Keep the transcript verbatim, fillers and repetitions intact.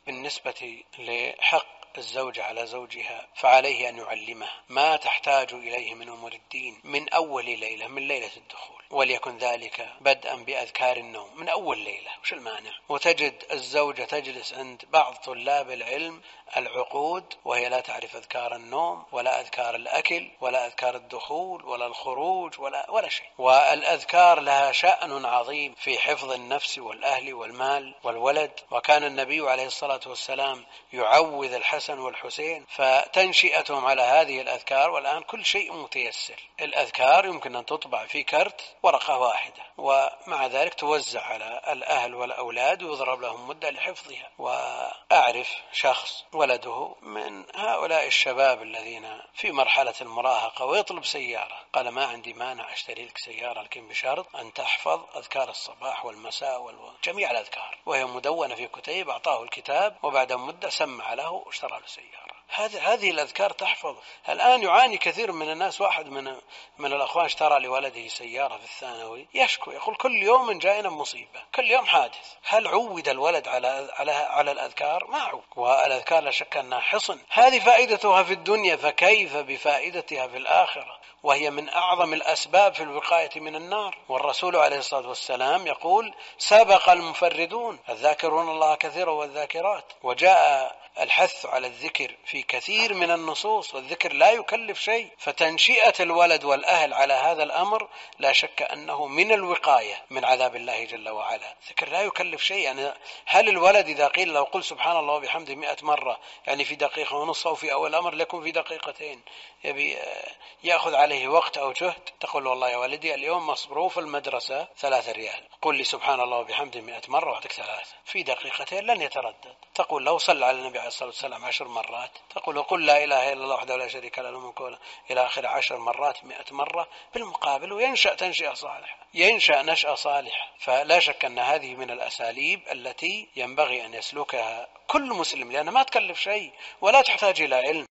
بالنسبة لحق الزوجة على زوجها فعليه أن يعلمها ما تحتاج إليه من أمور الدين من أول ليلة، من ليلة الدخول، وليكن ذلك بدءا بأذكار النوم من أول ليلة. وش المانع؟ وتجد الزوجة تجلس عند بعض طلاب العلم العقود وهي لا تعرف أذكار النوم ولا أذكار الأكل ولا أذكار الدخول ولا الخروج ولا, ولا شيء. والأذكار لها شأن عظيم في حفظ النفس والأهل والمال والولد، وكان النبي عليه الصلاة والسلام يعوذ الحسن والحسين، فتنشئتهم على هذه الأذكار. والآن كل شيء متيسر، الأذكار يمكن أن تطبع في كرت ورقة واحدة، ومع ذلك توزع على الأهل والأولاد ويضرب لهم مدة لحفظها. وأعرف شخص ولده من هؤلاء الشباب الذين في مرحلة المراهقة ويطلب سيارة، قال ما عندي مانع أشتري لك سيارة لكن بشرط أن تحفظ أذكار الصباح والمساء وجميع الأذكار، وهي مدونة في كتيب. أعطاه الكتاب وبعد مدة سمع له واشترى له سيارة. هذه هذه الأذكار تحفظ. الآن يعاني كثير من الناس. واحد من من الأخوان اشترى لولده سيارة في الثانوي، يشكو يقول كل يوم جاءنا مصيبة، كل يوم حادث. هل عود الولد على على على الأذكار؟ ما عود. والأذكار لا شك أنها حصن، هذه فائدتها في الدنيا، فكيف بفائدتها في الآخرة، وهي من أعظم الأسباب في الوقاية من النار. والرسول عليه الصلاة والسلام يقول سبق المفردون الذاكرون الله كثيرا والذاكرات. وجاء الحث على الذكر في كثير من النصوص، والذكر لا يكلف شيء. فتنشئة الولد والأهل على هذا الأمر لا شك أنه من الوقاية من عذاب الله جل وعلا. الذكر لا يكلف شيء. يعني هل الولد إذا قيل لو قل سبحان الله وبحمده مئة مرة يعني في دقيقة ونصف أو في أول أمر ليكون في دقيقتين يبي يأخذ عليه وقت أو جهد، تقول والله يا ولدي اليوم مصروف المدرسة ثلاثة ريال، قل لي سبحان الله وبحمده مئة مرة وعطيك ثلاثة في دقيقتين لن يتردد. تقول لو صلى على النبي عليه الصلاة والسلام عشر مرات، تقول وقل لا إله إلا الله وحده لا شريك له الملك وله إلى آخر عشر مرات مئة مرة بالمقابل، وينشأ تنشئة صالحة، ينشأ نشأة صالحة. فلا شك أن هذه من الأساليب التي ينبغي أن يسلكها كل مسلم، لأنها ما تكلف شيء ولا تحتاج إلى علم.